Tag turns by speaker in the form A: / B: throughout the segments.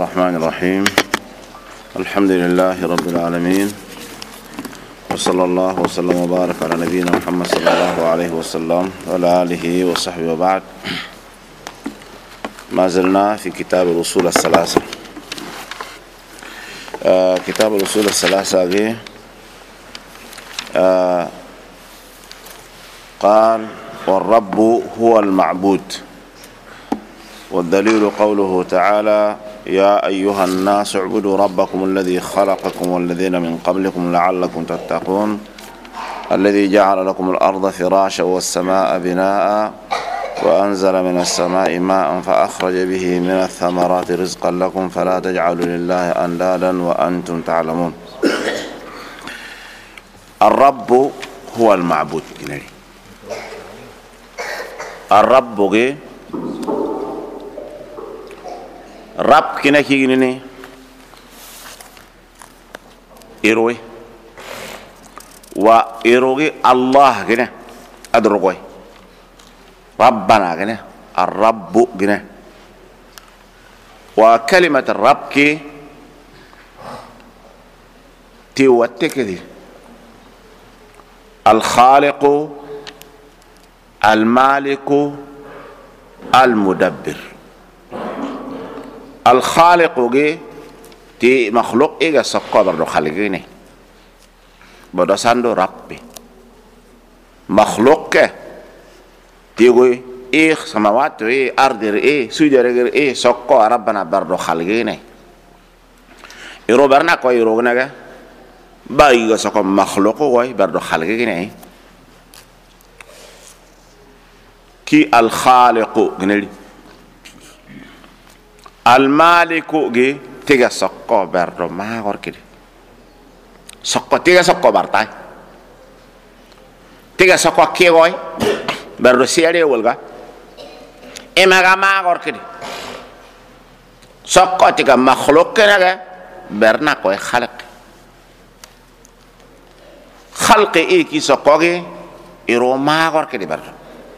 A: الرحمن الرحيم. الحمد لله رب العالمين، وصلى الله وسلم وبارك على نبينا محمد صلى الله عليه وسلم وعلى آله وصحبه وبعد. ما زلنا في كتاب الأصول الثلاثة. كتاب الأصول الثلاثة قال: والرب هو المعبود، والدليل قوله تعالى: يا أيها الناس اعبدوا ربكم الذي خلقكم والذين من قبلكم لعلكم تتقون الذي جعل لكم الأرض فراشا والسماء بناء وأنزل من السماء ماء فأخرج به من الثمرات رزقا لكم فلا تجعلوا لله أندادا وأنتم تعلمون. الرب هو المعبود. الرب rab kina kigini ne iroy wa irogi Allah gine adrogoy rabbana gine الرب gine وكلمة الرب كي توتكدي الخالق المالك المدبر. الخالق تي مخلوق إيجا سقى برضو خالقيني بدو ساندو ربي مخلوق تيجي إيه سماوات إيه أرض إيه سجر إيه سقى ربنا برضو خالقيني يرو برنا كوي يروغنا بايجا سقى مخلوق كوي برضو خالقيني كي الخالق جنلي المالك جي تيجا سقى برضو ما غير كده سقى تيجا سقى برتاي تيجا سقى كيوي برضو سياري ولغا إما ما غير كده سقى تيجا مخلوق كده برنا كوي خلق إيه كي سقى جي إرو ما غير كده برضو.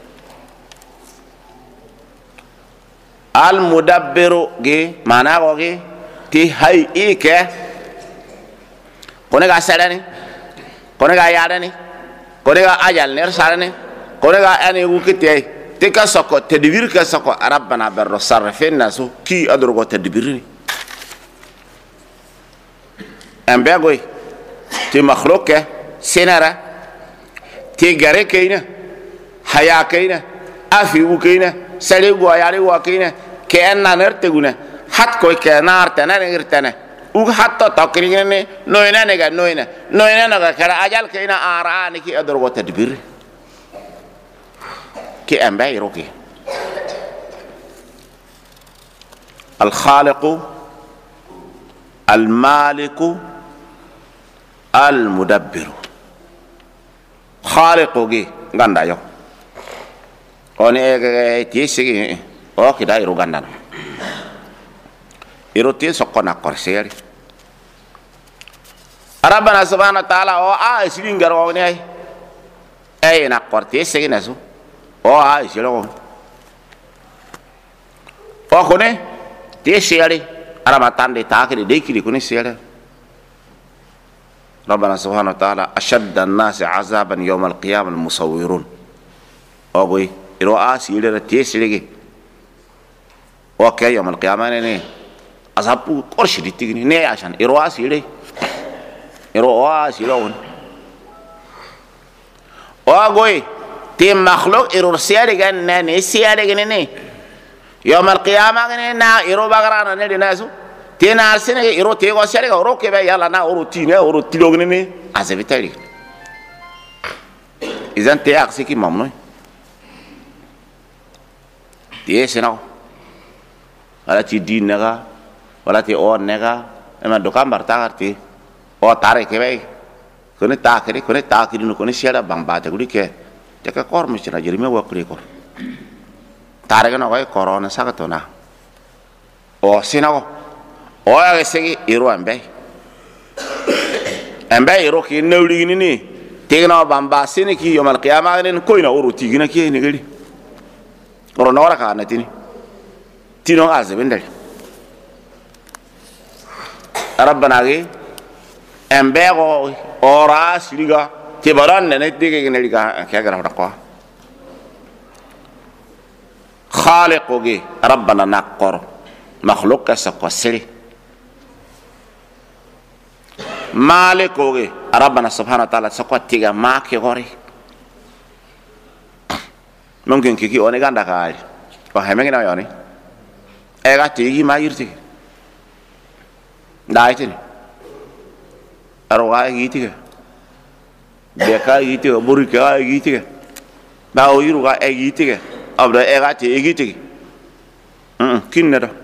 A: المدبر جي معناه جي تي هاي إيكه كونك أسرني كونك أيارني كونك أجل نرسالني كونك أنا وكتي تك سكو تدبير كسكو ربنا بالرسالة فين ناسو كي أدرو تدبيرني أم بيقول تي مخلوق سنرة تي غري كينا حياة كينا أفيو كينا سليغو ياري واكينه كأننا نرتجونه حتى كوي كنار تنا نرتنا وحتى تقرينه نوينا نجا كلا أجل كينا آراني كي أدرو تدبير كي أمباي روكي. الخالق المالك المدبر. خالق جي غندا يو oni tiesi o kida iru gandan iru ti sokona korseri Rabbana subhanahu wa ta'ala o a silingar o ne ay na korti segi nasu o a silo o kone tiesi ali aramatan de takiri de kiri kone sele Rabbana subhanahu wa ta'ala ashadda an-nas 'azaban yawm al-qiyamah al-musawwirun o goy إرو آسيله رتيسيله وكيا يوم القيامة نه أصحابه كورش ديتيجني نه عشان إرو آسيله ون وأقوي تيم مخلوق إرو سياره كن نه سياره كن نه يوم القيامة كن نا إرو بقران نه ديناسو تين أرسنة إرو تيجو سياره كورو كبا يلا نا أورو تينه أورو تيلوغن نه أزبيتاري إذن تيا أكسيكي ممنوع تيه سناو ولا تدين نجا ولا تأون نجا إما دكان برتاعر تيه أو تاريخ كباي كوني تاكري نكوني سيارة بامبات كودي كه تك كور مشينا جريمة وكري كور تاريخ نوعي كورونا ساكتونا أو سناو أو أغسقي إيرو أمباي إيرو كي نولي ني تيجنا بامبا سيني كي يوم القيامة نين كوينا أورو تيجنا كي نقولي كورونا ورا كأنه تيني تينو عزبين دل rabbana ge embego ora siriga ti baran ne dige ne liga kya gara ko khaliqu ge rabbana naqor makhluq ka sakwa siri maliku ge rabbana subhanahu wa ta'ala sakwa tiga ma ke gori mungkin kiki one ganda kai ko hemengina yoni ega tigi ma yirti dai tin arwa yiti ke de ka yiti buri ka yiti ke ba o yiru ga yiti ke abda ega ti yiti kinna do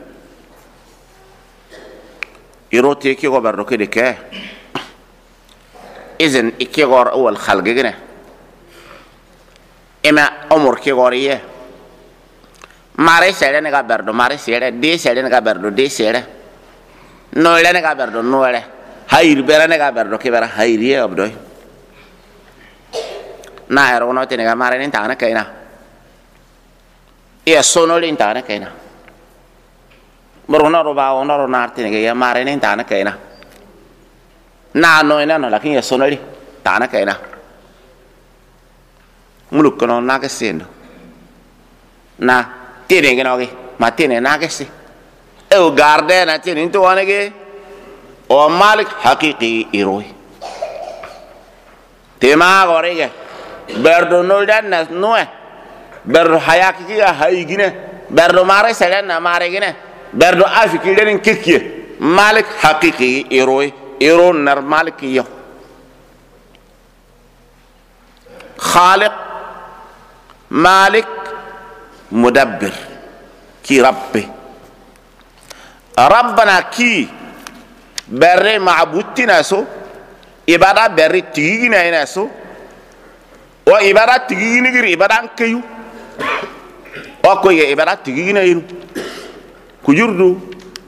A: irote ke go barro ke de ke izen ikke gor awal khalge gene ema umur ke goriye mare sere ne ga berdo mare sere de sere ne ga berdo de sere no le ne ga berdo no le hayir bera ne ga berdo ke bera hayiriye abdoy na ero no te ne ga mare ne ta na kaina e sono le ta na kaina morona roba ona ro na te ne ga mare ne ta na kaina na no ina no lakini e sono le ta na kaina muluk kono na ke sendo na tiene che no che ma tiene na che si e o garde na tiene into wane che o malik haqiqi iroi tema gore che berdo no dan na noe berdo hayaki ki hayigine berdo mare selen na mare gine berdo afiki den kekie malik haqiqi iroi iro nar malik yo khaliq malik mudabbir ki rabbi rabbana ki berre ma'butina so ibada berre tigina ina so o ibada tigini gir ibada kayu o ko ye ibada tigina yin kujurdu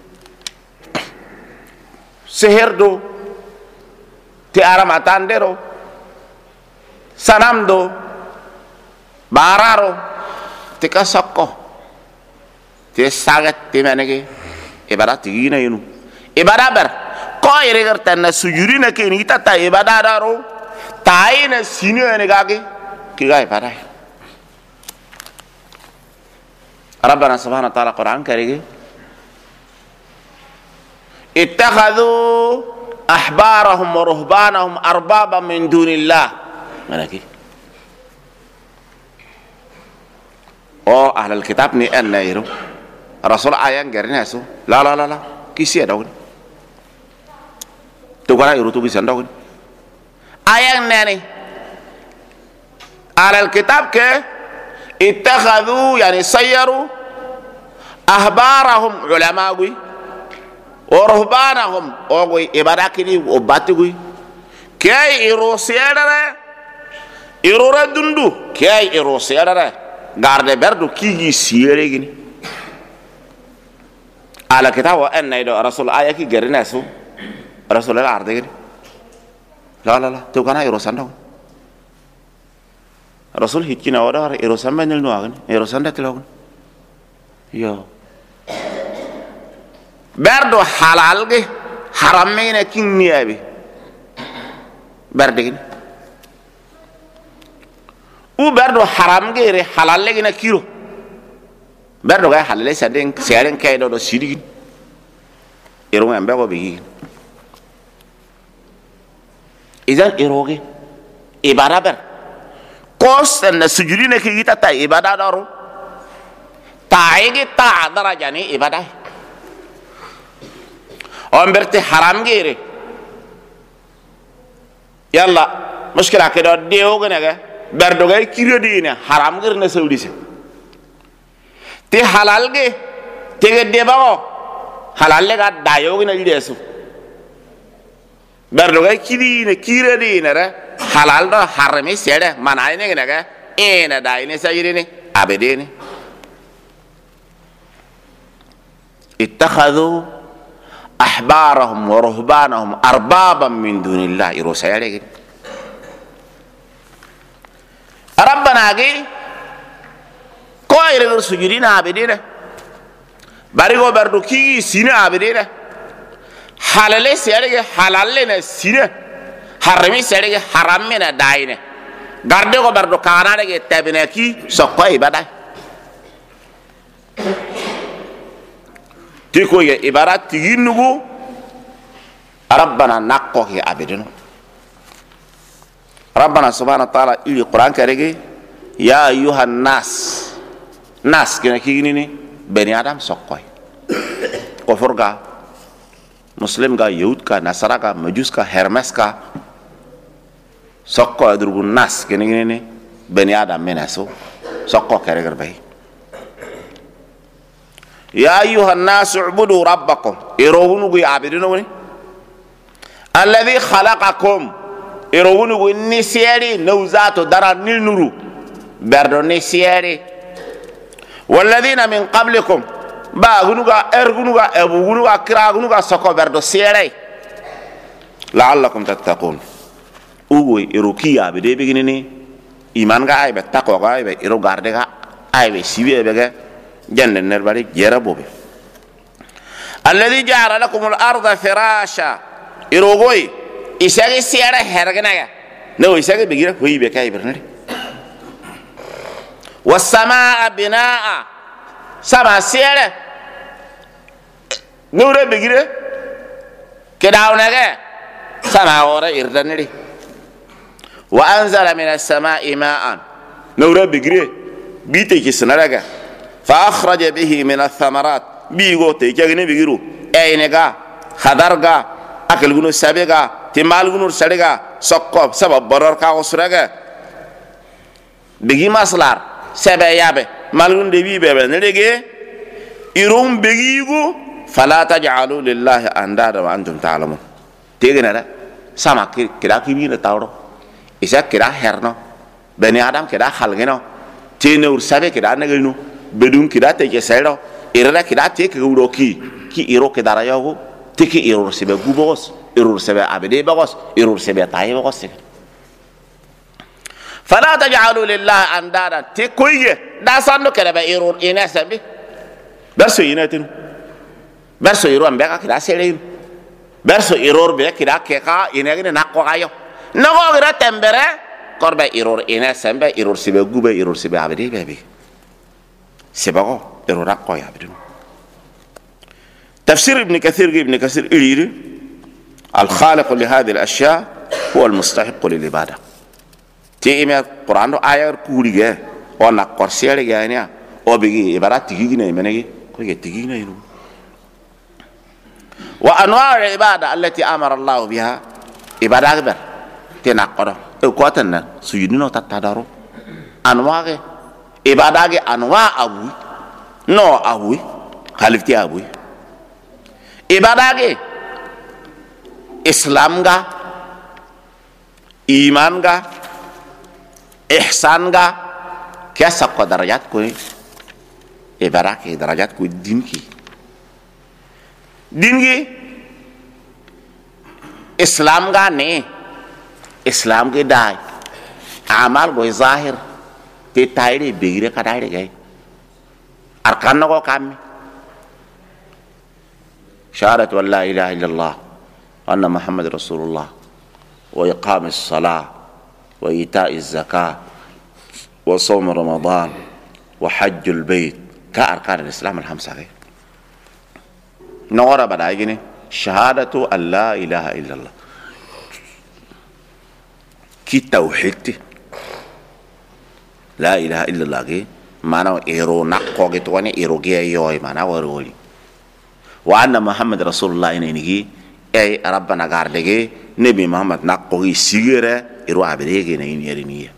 A: seherdo ti aramatandero sanamdo bararo tika sakko te sagat te manege ibada tigina yinu ibada ber ko ire gartanna sujudi na ke ni tata ibada daro taina sinu ene gage ki ga ibada rabbana subhanahu wa ta'ala quran karige ittakhadhu ahbarahum wa ruhbanahum arbaba min dunillah malaki o ahlal kitab ni en nairu rasul ayang gernya su la kisi ada kun to gara iru tu bisa ndawun ayang nani ahlal kitab ke ittakhadhu yani sayyaru ahbarahum ulama gui wa ruhbanahum o gui ibadakini o batugui kay iru siadara iru radundu kay iru siadara garde berdo kigi siere gini ala kitabu anna ido rasul ayaki gerina su rasul ala arde gini la to kana iro sanda rasul hikina wada iro samba nil no agani iro sanda tilagun yo berdo halal ge haram mena kinni abi berde gini u berdo haram gere halal legi na kiro berdo ga halale saden seren kaydo do sirigi ero ngambe go bi izan eroge ibada ber kos na sujudi ne ki ta ibada daro taige ta daraja ni ibada on berte haram gere yalla mushkila ke do deo gene ga berdo gay kiro dina haram gir na sawdise te halal ge te ge debago halal le ga dayo gina lidesu berdo gay kidine kiro dina re halal do harami sede manay ne gina ga ena dayne sayirine abedene ittakhadhu ahbarahum wa ruhbanahum arbaban min dunillah iro sayare rabbana ge ko ire gur sujudina abedina bari go berdo ki sina abedina halale serege halalle na sire harami serege haramme na daine garde ko bardo kanare ge tabinaki sokko ibada tiko ye ibarat tiginugo rabbana nakko ke abedino rabbana subhanahu wa ta'ala ili qur'an karege ya ayuhan nas kena kigini ni bani adam sokko ko forga muslim ga yahud ka nasara ka majus ka hermes ka sokko adrugu nas kena ni bani adam menaso sokko karege bay ya ayuhan nas ubudu rabbakum irowunu gu abedino ni alladhi khalaqakum irowunu gu nisiyari nawzato dara nilnuru berdo nisiyari walladhina min qablikum ba gunuga ergunuga ebu gunuga kira gunuga soko berdo siyari la'allakum tattaqun ugu iruki abede beginini iman ga aybe takwa ga aybe iru garde ga aybe sibe bege jande nerbari jera bobe alladhi ja'ala lakum al-ardha firasha irogoi isagi siyara herganaga no isagi begira hoyibe kay bernari was-samaa binaa sama siyara nure begira kedawnaga sama ora irdanari wa anzala minas samaa'i ma'an nure begira bite kisnaraga fa akhraja bihi min ath-thamarat bigo te jagene begiru aynega khadarga akal gunu sabega timal gunu sadega sokko sabab boror ka usraga begi maslar sabe yabe malgun de bi bebe nerege irum begigu fala taj'alu lillahi andada wa antum ta'lamun tegena da sama kira kibina tawro isa kira herno bani adam kira khalgeno tene ur sabe kira nagenu bedun kira te kesero irada kira te ke uroki ki iro ke darayago tiki iro sebe gubos iro sebe abede bagos iro sebe tayi bagos fala taj'alu lillahi andada te koye da sando kere be iro ina sabe berso ina tin berso iro ambe ka kira sele berso iro be kira ke ka ina gine nakko kayo nago gira tembere korbe iro ina sabe iro sebe gube iro sebe abede bebe sebago iro rakko ya abede تفسير ابن كثير إليري الخالق لهذه الأشياء هو المستحق للعبادة تي إما القرآن آية كورية وانا قرسية لغاية او بيجي عبارات تجينا يمنعي كوي تجينا ينو وأنواع العبادة التي أمر الله بها عبادة أكبر تناقض قوتنا سجدنا تتدارو أنواع عبادة أنواع أبوي نو أبوي خالفتي أبوي ibadah ke Islam ga iman ga ihsan ga kya sabko darajat ko ibadah ke darajat ko din ki Islam ga ne Islam ke dai amal go zahir te tayre begire kadare gay arkan ko kam شهادة أن لا إله إلا الله وأن محمد رسول الله وإقام الصلاة وإيتاء الزكاة وصوم رمضان وحج البيت كأركان الإسلام الخمسة نورا بدايجني شهادة أن لا إله إلا الله كي توحيد لا إله إلا الله كي معناه إيرو نقو كتواني إيرو جي يوي معناه ورولي وأن محمد رسول الله إنهي أي ربنا قاردجي نبي محمد نقوي سيرة يروح بديجي نين يرينيه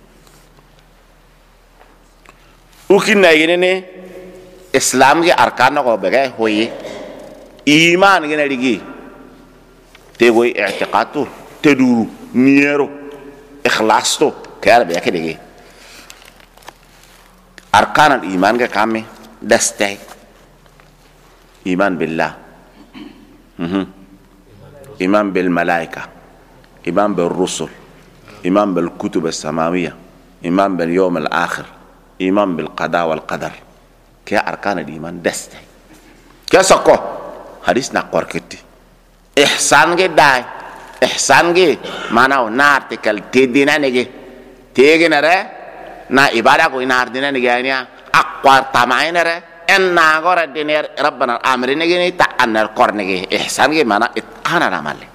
A: وكنا يجيني إسلام के أرकान को बगैर हुई ईमान के नड़ीगी ते वही एहतिकातो ते दूर नियरो इखलास तो क्या है बैठे देगी أرकान ईमान के काम में दस्ते إيمان بالله إيمان بالملائكة إيمان بالرسل إيمان بالكتب السماوية إيمان باليوم الآخر إيمان بالقضاء والقدر كي أركان الإيمان دسته كي سكو حديث نقور كتي ihsan ge dai ihsan ge mana nar te kal tedina nege tegena re na ibada ko inar dina nege ania akwar tamaina re en na gora diner rabbana amri nege ni ta anar kor nege ihsan ge mana itqana ramale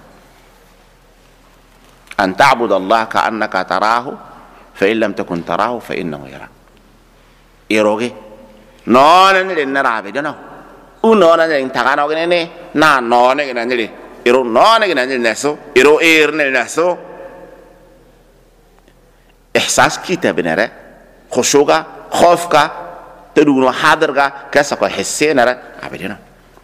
A: an ta'budu Allah ka annaka tarahu fa in lam takun tarahu fa innahu yarak iroge nona ni den rabe dono unona ni tagano ne na nona ni ne iro nona ni ne neso iro ne neso ihsas kita benere khushuga khofka tadunu hadarga kasa ko hissena rabe dono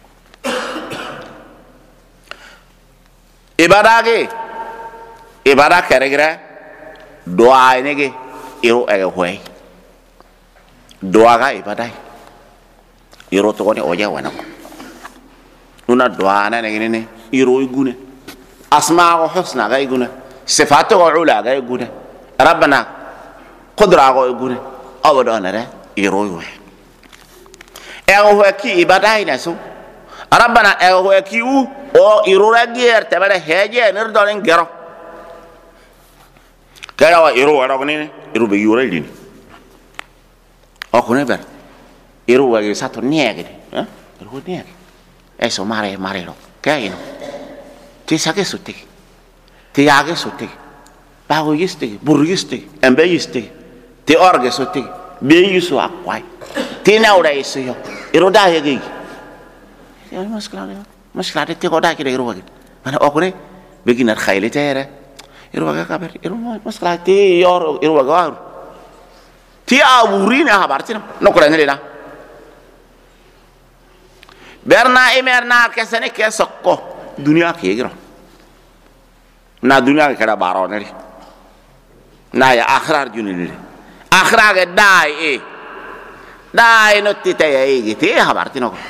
A: ibada keregra doa nege iro ege hoy doa ga ibadai iro to ni oja wana ko una doa na nege ne iro igune asma wa husna ga igune sifatu wa ula ga igune rabbana qudra ga igune awada re iro yo ego ki ibadai na so rabbana ego ki u o iro ra gier tabare heje nir dolen gero kaya wa iro wara ne iro be yura lini o ko ne ber iro wa sato niege iro niege eso mare lo kaya no ti sake sutti ti yage sutti bago yiste burgiste embe yiste ti orge sutti be yusu akwai ti na ora yeso yo iro da yege ya maskala ti ko da ki iro wa mana o ko ne be ginar khayli tere iro waga kabar iro maskala ti yor iro waga ti awurina habartina no ko ngene na berna emerna kesane ke sokko dunia ke giro na dunia ke kada baro neri na ya akhrar junili akhra ga dai no ti te yi ti habartina ko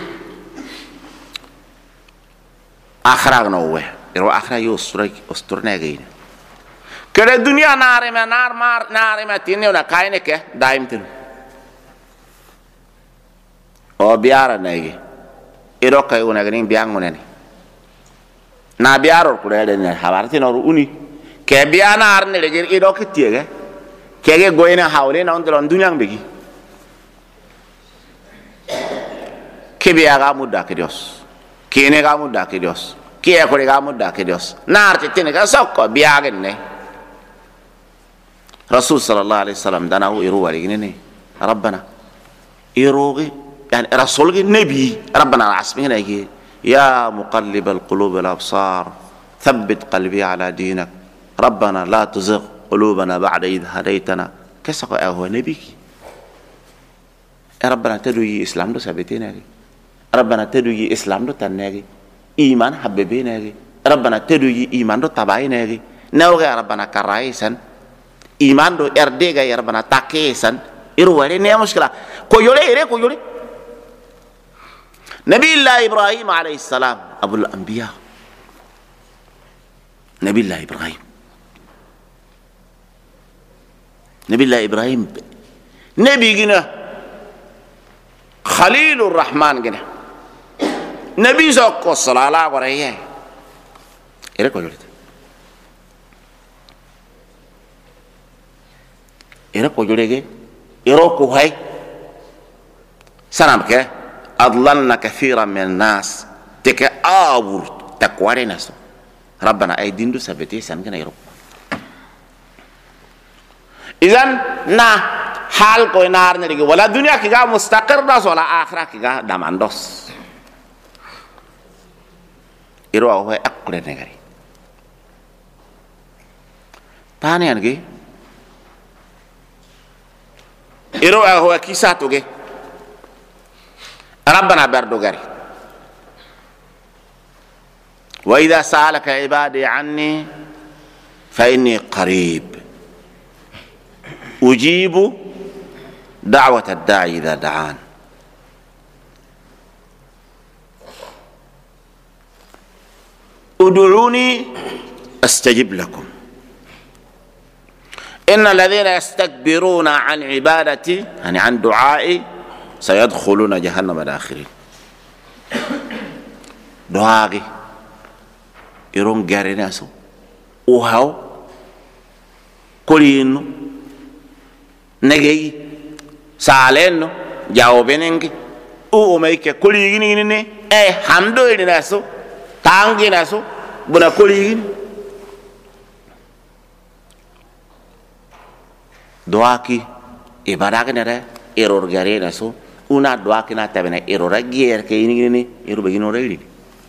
A: akhra no we iro akhra usturna gaina kala dunia nare ma tinne una kaine ke daim tin o biara nege iro kay una gani biang monene na biaro ko de ne habarti no uni ke biana arne le iro ke tiege kege goina hawle na ondron dunia mbegi ke biaga mudda ke dios kene ga mudda ke dios kia ko ga mudda ke dios narti tene ga sokko biagen ne rasul sallallahu alaihi wasallam dana o iru wali ne rabbana irugi yani rasul ge nabi rabbana asmi ne ge ya muqallib alqulub alabsar thabbit qalbi ala dinak rabbana la tuzigh qulubana ba'da idh hadaytana kasqa huwa nabiki rabbana tadwi islam do sabitina ge rabbana tadwi islam do tanagi iman habibina gi rabbana teduyi iman do tabayina gi nawga rabbana karaisan iman do erdega ya rabbana takesan irware ne mushkila ko yole nabi allah ibrahim alayhi salam abul anbiya nabi allah ibrahim nabi gina khalilur rahman gina nabi sokko salala goreye ere ko jolege ero ko hay sanam ke adlalna kathiran min nas tika awur takware naso rabbana ay dindu sabati san gina ero idan na hal ko nar ne wala dunya ki ga mustaqir das wala akhirah ki ga damandos iro awe akure negari tane ange iro awe kisato ge rabbana bardo gari wa idha sa'alaka ibadi anni fa inni qarib ujibu da'wata ad-da'i idha da'an ادعوني استجب لكم ان الذين يستكبرون عن عبادتي يعني عن دعائي سيدخلون جهنم داخرين دعائي iron garena so o haw kolinu negei saleno jawo benengi o mai ke koligini ne hamdo ina so tangi na so buna koligini doaki ibada kenere error garena so una doaki na tabena error agier ke ini error begino reili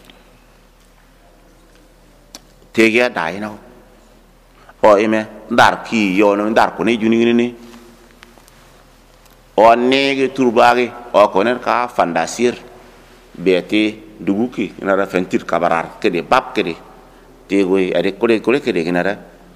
A: tegia dai na o ime dar ki yo no dar ko ne juni ni o nege turbage o koner ka fandasir beti duguki na ra fentir kabarar ke de bab ke de tegoi ade kole ke de ginara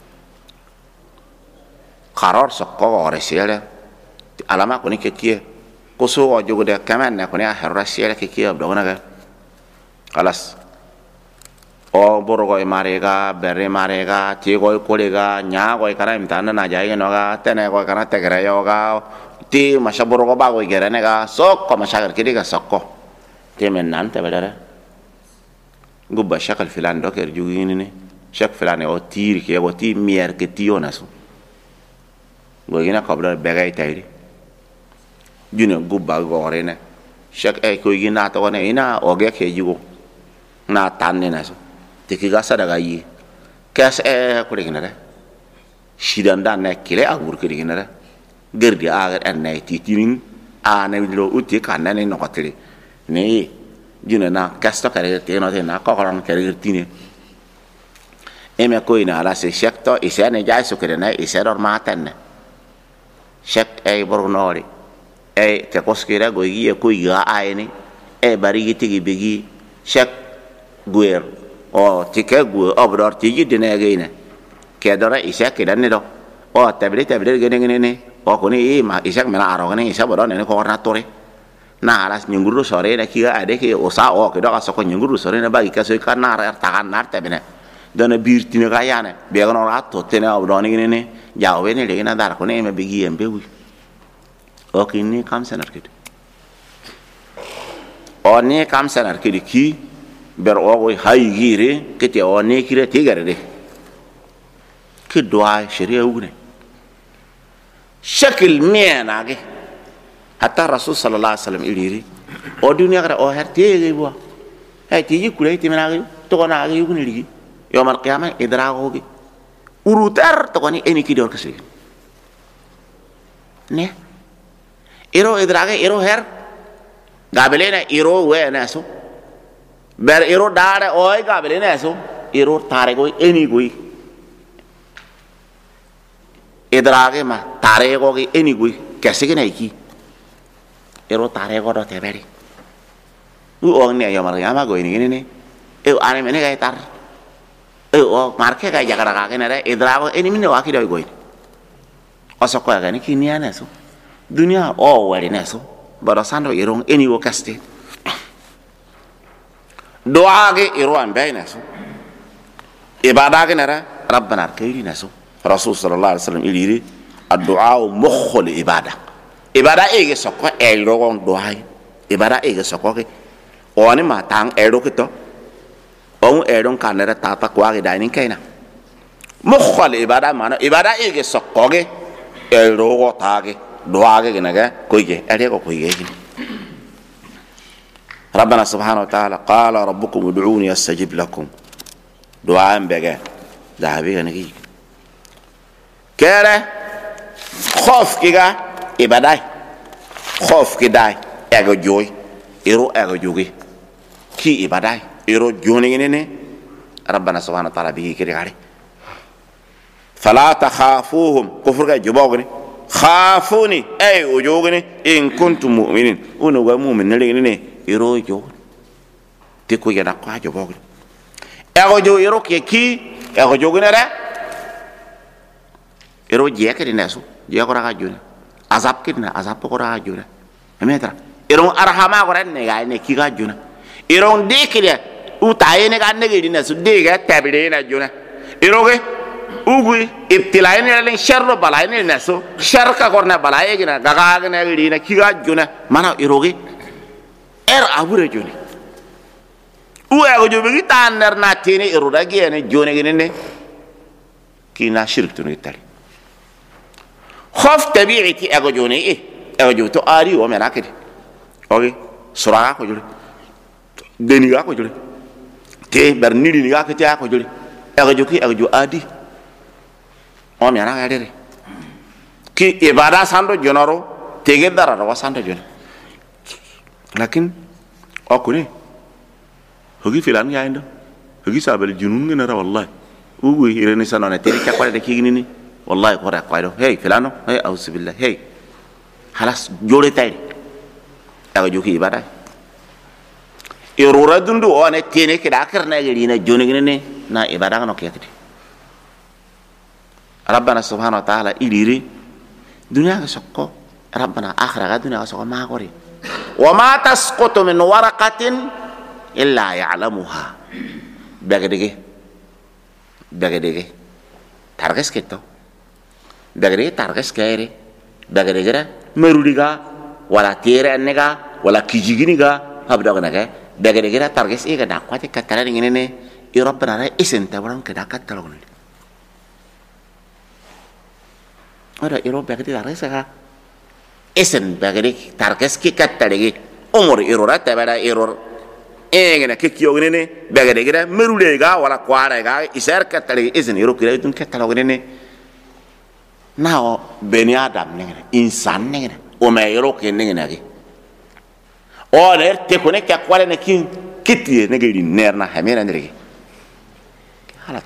A: qaror sokko ore sele alama ko ni ke kie ko so o jogo de kaman na ko ni a harra sele ke kie do na ga kalas o borogo marega bere marega tego kolega nya go kana imtana na jai no ga tene go kana tegre yo ga ti masha borogo ba go gere ne ga sokko mashagar kidi ga sokko te men nan te bedara gubba shakal filan do ker jugini ne shak filan o tiri ke go ti mier ke ti onasu go gina kabla begay tayri june gubba go rene shak ko gina to ne ina o ge ke jugo na tanne na so tikiga sadaga yi kas ko de ginara shidan dan ne kile agur ke ginara gerdi agar en ne titirin a ne lo uti kan ne no kotri ne juna na kasto kare te no te na ko koran kare gertine eme ko ina ala se shekto ise ne jai so kere ne ise dor maten shek e bornori e te koskira go yi ko ya aini e bari giti bigi shek guer o tike gu obdor tiji dine geine kedora isa kedan do o tablet gene ne o koni ma isa mena aro ne isa bodon ne ko tore na alas nyunguru sore na kiga ade ke o sa o kedo aso ko nyunguru sore na bagi kaso kan nar takan nar tabene dona birtine ga yana be ga no ratto tene obdon ne jawe ne le na dar ko ne me bigi embe wi o kini kam senar kid o ne kam senar kid ki ber o hay gire kete o ne kire tigare de ke doa sharia ugne shakil mena ge hatta rasul sallallahu alaihi wasallam iliri o dunia gara o her tege bo hay tiji kulay timena ge to kona ge ugne ligi yawmal qiyamah idrago ge urutar to koni eni kidor kase ne iro idrage iro her gabelena iro we na so ber iro dare oy gabele ne so iro tare go eni go edrage ma tare go eni go kese ke naiki iro tare go do teberi u on ne yo mar yama go ni ne e ane mene ga tar e o marke ga jagara ga ne re edrago eni mine wa ki do go oso ko ga ni kini ane so dunia o wari ne so barasando iro eni go kaste doa ge iruan bayna so ibada ge nara rabbana kayri naso rasul sallallahu alaihi wasallam iliri ad-du'a mukhul ibada ge sokko e rogon doa ibada ge sokko ge oni ma tang e ro kito on e ron kanara tata kwa ge dinin kaina mukhul ibada mana ibada ge sokko ge e rogo ta ge doa ge naga koige ere ko koige ربنا سبحانه وتعالى قال ربكم ادعوني استجب لكم دعاء بقى ذهبي نجي كره خوف كده ابداي خوف كده اغو جوي ايرو اغو جوغي كي ابداي ايرو جوني ني ربنا سبحانه وتعالى بيجي كده عليه فلا تخافوهم كفر جبوغني خافوني اي وجوغني ان كنتم مؤمنين ونو مؤمن ني iro jo te ko yana kwa jo bogre ego jo iro ke ki ego jo gnere iro je ke dinasu je ko raga juna azab ke dina azab ko raga juna emetra iro arhama ko ren ne ga ne ki ga juna iro de ke de u taye ne ga ne ge dinasu de ga tabire na juna iro ge ugui ibtilai ne len sharro balai ne nasu sharka korna balai ge na ga ga ne ge ki ga juna mana iro ge er abure joni uya go jobe ta nar na tini iruda gene jone gene ki na shirk tunu tari khof tabi'ati ago jone ago jo to ari o mena kedi oke sura ko jole deni ga ko jole te ber nidi ga ko ta ko jole ago jo ki ago jo adi o mena ga dere ki ibada sando jonoro tege dara ro sando jone lakin okune hogi filan ya indo hogi sabal junun ngena ra wallahi ugu irene sanone teri chakwale de kigini ni wallahi ko ra kwaido hey filano hey auzubillah hey halas jore tay aga joki ibada irura dundu one tene ke dakar na gari na jone gine na ibada no kiyati rabbana subhanahu wa ta'ala iliri dunya ga sokko rabbana akhira ga dunya ga sokko ma gore wa ma tasqutu min waraqatin illa ya'lamuha bagedege targes keto bagedege targes kaire bagedege merudiga wala tire annega wala kijiginiga habda ganaga bagedege targes e ga dakwate katara ngene i rabbana ra isen tabran ka dakatalo ngene ora iro bagedege targes ga isen bagedege targes ki kattalege umur irora tabara iror ngene ke kiyo ngene bagedege merudiga wala kwara ga isar kattalege isen iro kire tun katalo ngene nao beni adam ngene insan ngene o me iro ke ngene agi o ner te kone ka kwale ne kin kiti ne gari nerna hamena ndrege halat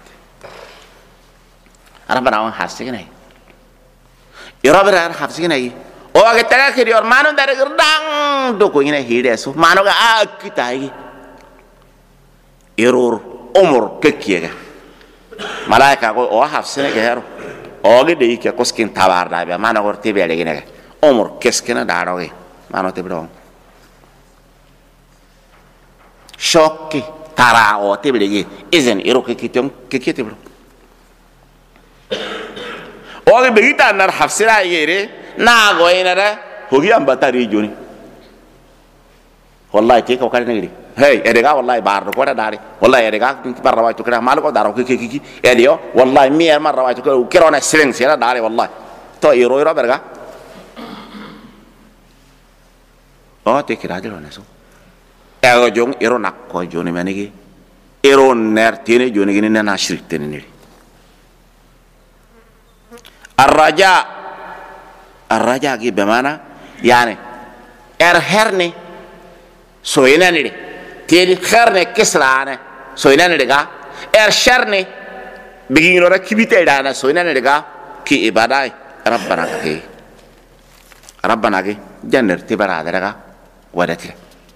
A: arabana on hasigene irabara hasigene o aga taga ke yor manu dare gerdang do ko ngene hide so manu ga akitai error umur kekiega malaika go o hafsene ke hero o ge de ke koskin tabar da be mana gorti be le gene umur keskena da roge mano te bro shokki tara o te be ge izen ero ke kitem ke kete bro o ge be gita nar hafsira yere na go inara hogi ambatari joni wallahi te ko kare ngiri hey edega wallahi bar ko da dari wallahi edega barra wa to kra mal ko daro ki edio wallahi mier marra wa to kro na silen sira dari wallahi to iro berga o te kira de loneso ego jong iro nak ko joni manigi iro ner tene joni gini na shirk tene ni arraja gi bemana yani herne soyna ni tedi kharne kisrane soyna ni daga sharne bigino ra kibite dana soyna ni daga ki ibadai rabbana ke janner tibara daga wadati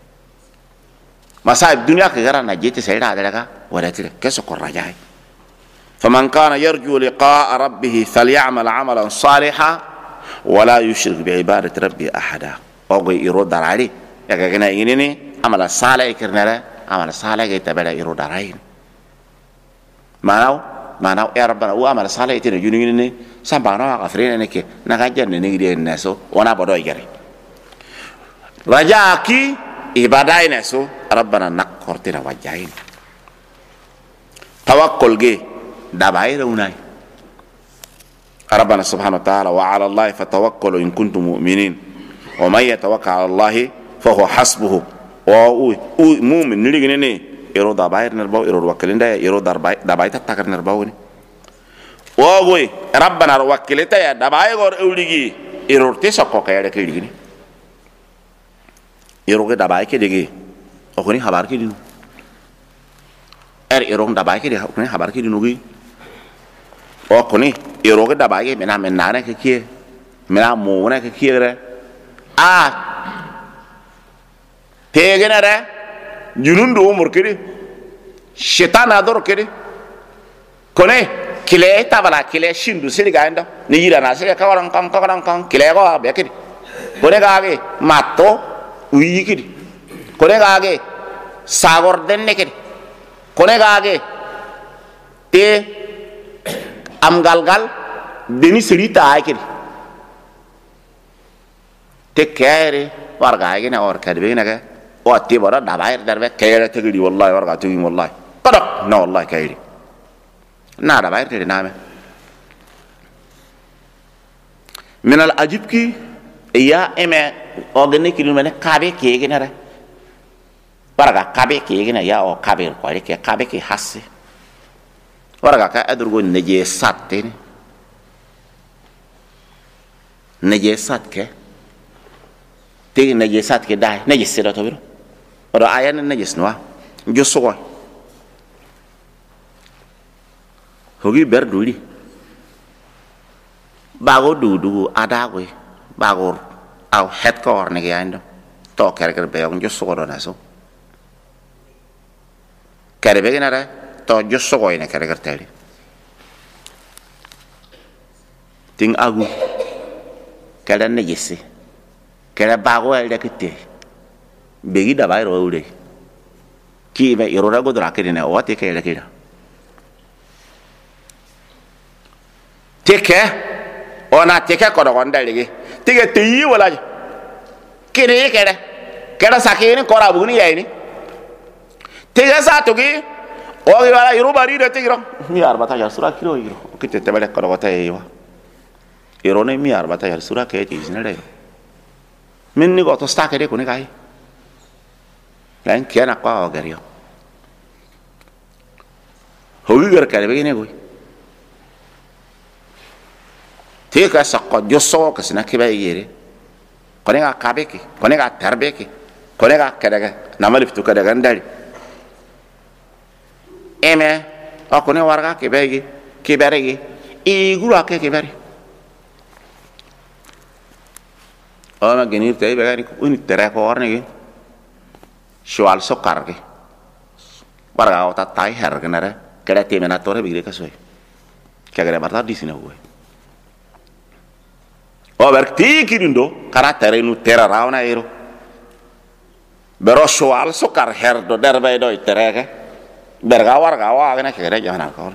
A: masaib dunya ke gara na jete sayda daga wadati keso ko rajai faman kana yarju liqa'a rabbih falyamal 'amalan salihan wala yushrik bi ibadati rabbih ahada ogo iro darari yaga gena ini amala saleh kirnara amala saleh ge tabada iro darain manau rabbana wa amala saleh tene juni ni sambana ka frene ne ke na ga janne ne gide neso ona bodo igere rajaki ibadai neso rabbana nakortina wajain tawakkul ge dabaira unai rabbana subhanahu wa ta'ala wa 'ala allahi fatawakkalu in kuntum mu'minin wa may yatawakkal 'ala allahi fa huwa hasbuhu o mu'min niligene ne ero dabair nerbaw ero wakkilinda ero dabai takar nerbaw ni o goy rabbana wakkilita ya dabai gor ewligi ero te sokko kayade ke ligini ero ge dabai ke degi o koni habar ke dinu ero dabai ke de koni habar ke dinu gi o koni ero ge dabai ke mena ne ke kie mena mo ne ke kie re tegenere junundu umur kiri shetan ador kiri kone kile tabala kile shindu siliga enda ni yira na sile kawaran kan kile ko be kiri kone gaage matto uyi kiri kone gaage sagor denne kiri kone gaage te am galgal deni silita ay kiri te kere warga ay ne or kadbe ne o o te bora da bayar darbe kayra tagiri wallahi warga tugi wallahi qadak na wallahi kayri na da bayar te na me min al ajib ki ya eme organic ni mene kabe ke gina re warga kabe ke gina ya o kabe ko ke kabe ke hasse warga ka adurgo neje satte ni neje sat ke te neje sat ke dai neje sira to biro oro ayan neje snwa jo sogo hogi berduli bago dudu adagwe bago au het ko ne ge ando to kere be on jo sogo do naso kere be gina re to jo sogo ne kere tele ting agu kala ne yesi kala bago el dekete begi da bayro ule ki be irora go dra kene o te kala kira teke ona teke ko do gonda legi tege te yi wala kire kere sakini ko rabu ni yaini tege sa to gi o gi wala iru bari de tigro mi arbata ya sura kiro yiro kite te bale ko do ta yiwa irone mi arbata ya sura ke ti sinere minni go to sta ke de kuni kai lan kiana kwa ogerio hogi gar kare be ne go te ka sakko josso ka sina ke ba yere kone ga kabeki kone ga tarbeki kone ga kadaga namali fitu kadaga ndali eme akone warga ke begi ke beregi e gura ke beri ona genir tay be gani uni tere ko orne gi shwal sokar gi warga ota tai her ganare kada te mena tore bigre ka soy kagare barta disina go o berti kirindo kana tere nu tera rauna ero bero shwal sokar her do derbe do tere ke berga warga wa gana kagare jana ko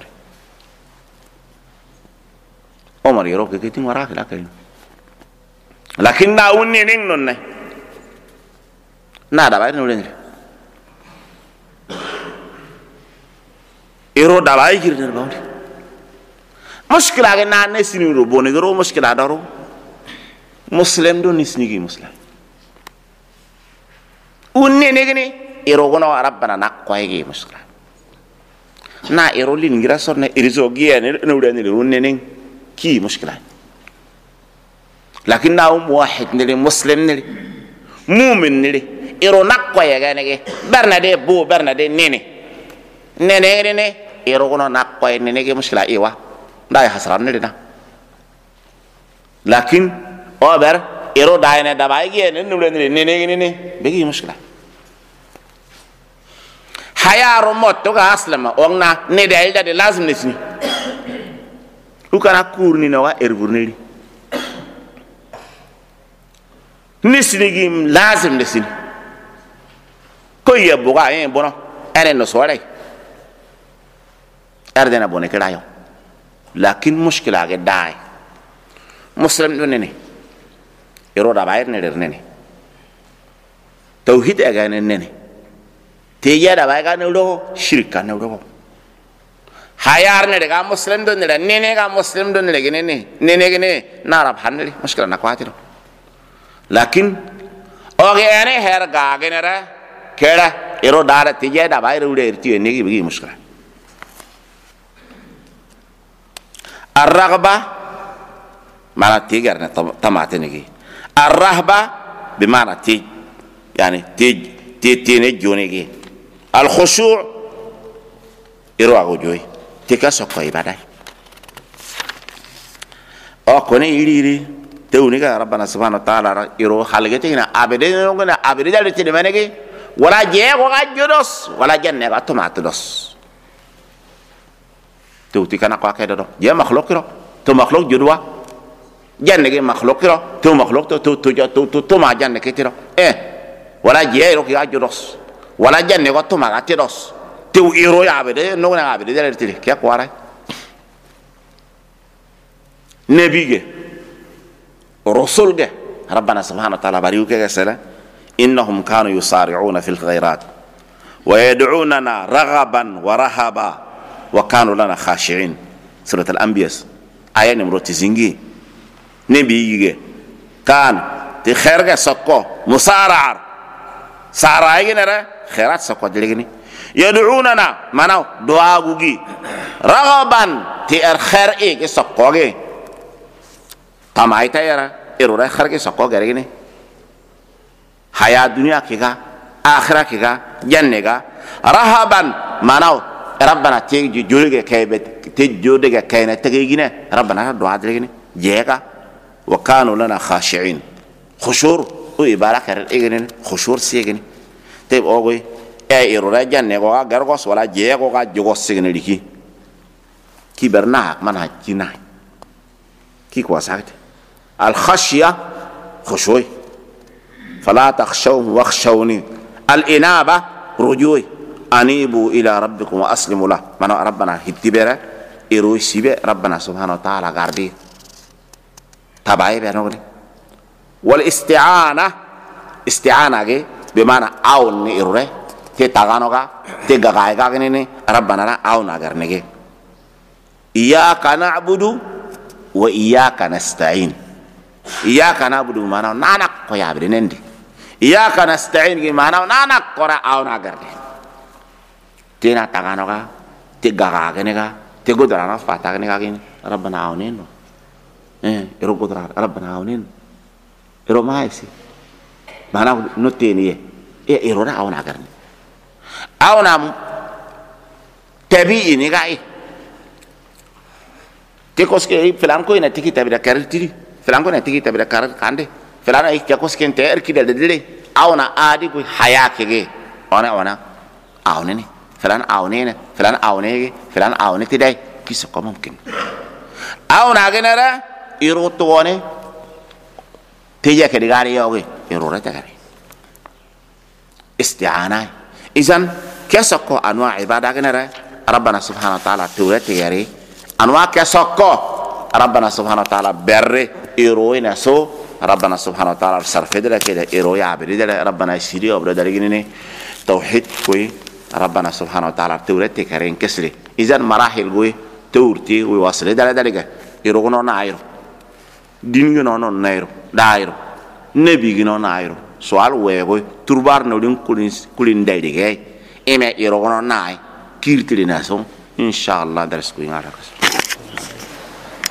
A: o mari ro ke tin wara la kai lakin na unni ning non ne na da bayar nulen iro da bay girder bawde mushkila ga na ne sini ro bone ro mushkila daro muslim do nisni gi muslim unni ne gni iro gono rabbana nakko gi mushkila na iro lin gira sorne irizo gi ne nulen ni unni ning ki mushkila lakinna واحد نري مسلم نري مؤمن نري إيرو نقوى يغانيكي برنادي بو برنادي نيني إيرو كنا نقوى نيني مشكلة إيوا داي حسران نري نا لكن أوبر إيرو داي ندبايكي نيني بيجي مشكلة حياة رموت توقع أسلم وغنا ندعي دادي لازم نسني وكان أكورني نوا إرغورني nisnigim lazim nisni ko ye buga en bono ene no sore ardena bone kirayo lakin mushkila ge dai muslim do nene ero da bayr ne der nene tauhid aga nene te ya da bay ga ne do shirka ne do hayar ne ga muslim do nene ga muslim do nene ge narab hanri mushkila na kwatiro lakin oge ene her ga genera kera ero dara tije da bayre ude irti ne gi bigi mushkila الرغبة معنى تيجر تماتني الرهبة بمعنى تيج يعني تينجوني الخشوع يروى جوي تكسر كوي بداي أو كوني يري توني كا ربنا سبحانه وتعالى يروى خالقتنا أبدا نقولنا أبدا جالس تنمني ولا جاء ولا جدوس ولا جنة كتوماتدوس توتي كنا قا كده دو يا مخلوق كده تو مخلوق جدوا جنة كي مخلوق كده تو مخلوق تو ما جنة كده ولا جاء يروح يجدوس ولا جنة كتوماتدوس تو يروي أبدا نقولنا أبدا جالس تري كيا قوارا نبيه رسول ربنا سبحانه وتعالى باريوك كسلا إنهم كانوا يصارعون في الخيرات ويدعوننا رغبا ورهبا وكانوا لنا خاشعين. سورة الأنبياء آية نمرو تزنجي نبي كان تخيرك سكو مصارع سارعين خيرات سكو دلغني يدعوننا مناو دعاغوغي رغبا تير خير ايه سكوغي تمايتا يرا إيرورا خيرك سكو غريني حياة الدنيا كيغا آخرة كيغا جنة رهبا مناو ربنا تيجي جورجة كيبت تجودجة كينة تجينا ربنا دعاء دلغني جيغا وكانوا لنا خاشعين خشور ويبارك الإجنين خشور سيجني تيب أوغي أي إيرورا جنة غوا غرغوس ولا جيغا غا جوغوس سيجني لكي كي برناك منها جينا كي كواساكت الخشية خشوي فلا تخشوهم واخشوني الإنابة رجوي أنيبوا إلى ربكم وأسلموا له من ربنا هتبرة إروي سيبه ربنا سبحانه وتعالى غاردي تبعي بينوري والاستعانة استعانة بمعنى عون إروي تتغانوغا تغايغا غنيني ربنا لا عون أغرنيجي إياك نعبد وإياك نستعين إياك نعبد بمعنى نانك قيا برينندي إياك نستعين بمعنى نانك قرا عون أغرني تينا تغانوغا تغاغا غنيغا تغودرانا فاتاغنيغا غين ربنا عونين إرو قدرة ربنا عونين إرو ما يسي معنى نتيني إرو نا عون أغرني عون تبيي نيغاي تكوس كي فلان كوي نتيجي تبي كارتيري فلان كوي نتيجي تبي كارت كاندي فلان أي كوس كي نتير كده دليل أو نا عادي كوي حياة كي أنا أونني فلان أونين فلان أوني فلان أوني تداي كيس كم ممكن أو ناقنرا يروتواني تيجي كده غاري يوغي يرورة تغاري استعانة إذن كسكو أنواع عبادة غنرا ربنا سبحانه وتعالى تورة تغاري أنواع كسكو ربنا سبحانه وتعالى بر يروي نسو ربنا سبحانه وتعالى صرف دلا كده يروي عبد دلا ربنا يسيري أبدا دلقيني توحيد كوي ربنا سبحانه وتعالى تورتي كرين كسري إذا مراحل قوي تورتي ويواصل دلا دلقة يروغنو نايرو دينغنو نايرو دايرو نبيغنو نايرو سؤال ويغوي تربار نولين كولين دايدي إما يروغنو ناي كيرتلي ناسو إن شاء الله درس كوين عرقس